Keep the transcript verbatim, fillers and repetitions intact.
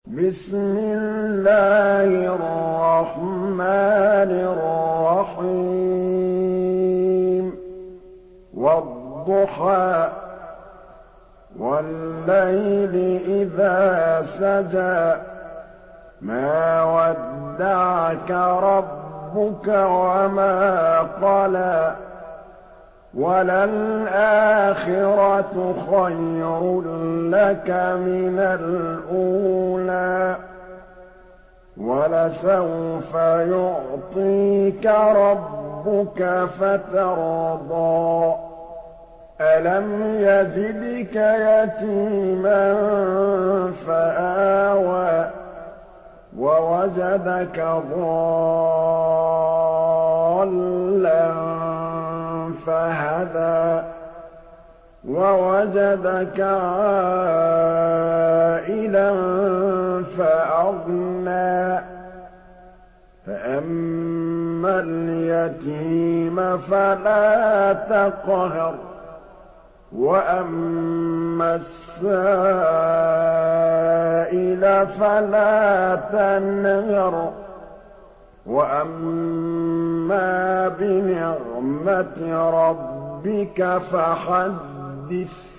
بسم الله الرحمن الرحيم والضحى والليل إذا سجى ما ودعك ربك وما قلى وللآخرة خير لك من الأولى ولسوف يعطيك ربك فترضى ألم يجدك يتيما فآوى ووجدك ضالا فهدى ووجدك عائلا فأغنى فأما اليتيم فلا تقهر وأما السائل فلا تنهر وأما بنعمة ربك فحدث